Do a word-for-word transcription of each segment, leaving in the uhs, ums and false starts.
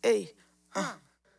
Ei, uh.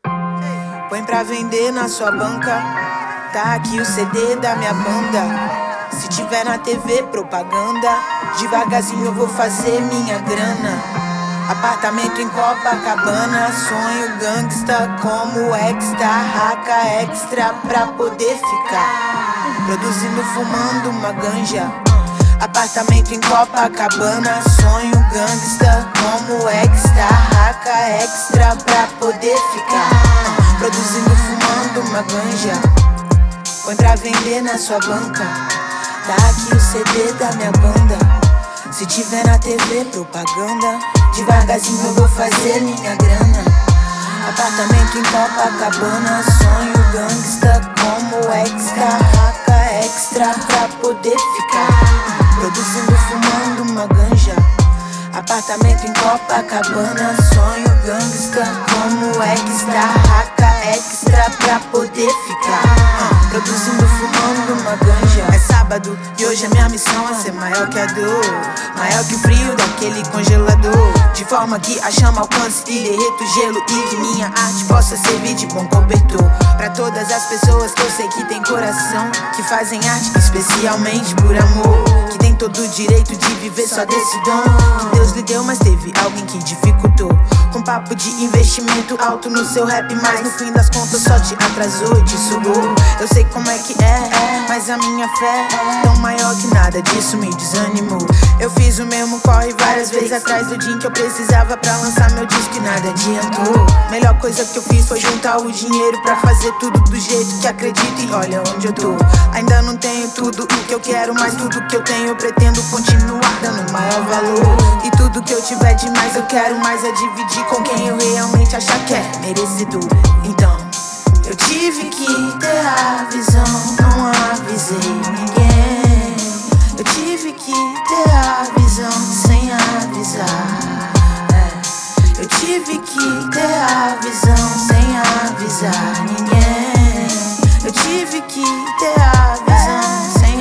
Põe pra vender na sua banca. Tá aqui o C D da minha banda. Se tiver na T V, propaganda. Devagarzinho eu vou fazer minha grana. Apartamento em Copacabana. Sonho gangsta como extra. Raca extra pra poder ficar produzindo, fumando uma ganja. Apartamento em Copacabana. Sonho gangsta como extra. Raca extra pra poder ficar produzindo, fumando uma ganja. Põe pra vender na sua banca. Tá aqui o C D da minha banda. Se tiver na T V, propaganda. Devagarzinho eu vou fazer minha grana. Apartamento em Copacabana. Sonho gangsta como extra. Raca extra pra poder ficar produzindo, fumando uma ganja. Apartamento em Copacabana. Sonho gangsta como extra. Raca extra pra poder ficar produzindo, fumando uma ganja. É sábado e hoje a minha missão é ser maior que a dor, maior que o frio daquele congelador, de forma que a chama alcance e derreta o gelo, e que minha arte possa servir de bom cobertor pra todas as pessoas que eu sei que tem coração, que fazem arte especialmente por amor, que tem todo o direito de viver só desse dom que Deus lhe deu, mas teve alguém que dificultou. Com papo de investimento alto no seu rap, mas no fim das contas só te atrasou e te sugou. Eu sei como é que é, mas a minha fé é tão maior que nada disso me desanimou. Eu fiz o mesmo corre várias vezes atrás do dia em que eu precisava pra lançar meu disco e nada adiantou. Melhor coisa que eu fiz foi juntar o dinheiro pra fazer tudo do jeito que acredito, e olha onde eu tô. Ainda não tenho tudo o que eu quero, mas tudo que eu tenho eu pretendo continuar dando maior valor. E tudo que eu tiver de mais eu quero mais é dividir com quem eu realmente achar que é merecedor. Então eu tive que ter a visão, não avisei ninguém. Eu tive que ter a visão sem avisar. É. Eu tive que ter a visão sem avisar ninguém. Eu tive que ter a visão sem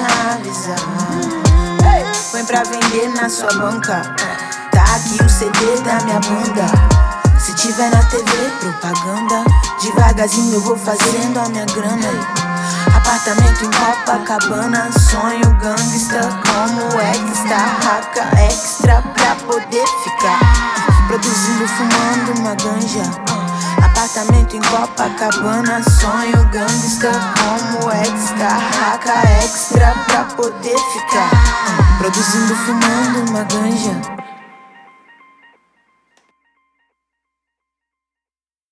avisar. Põe pra vender na sua banca. Tá aqui o C D da minha banda. Se tiver na T V, propaganda. Devagarzinho eu vou fazendo a minha grana. Apartamento em Copacabana. Sonho gangsta como extra. Raca extra pra poder ficar produzindo, fumando uma ganja. Apartamento em Copacabana. Sonho gangsta como extra. Raca extra pra poder ficar produzindo, fumando uma ganja.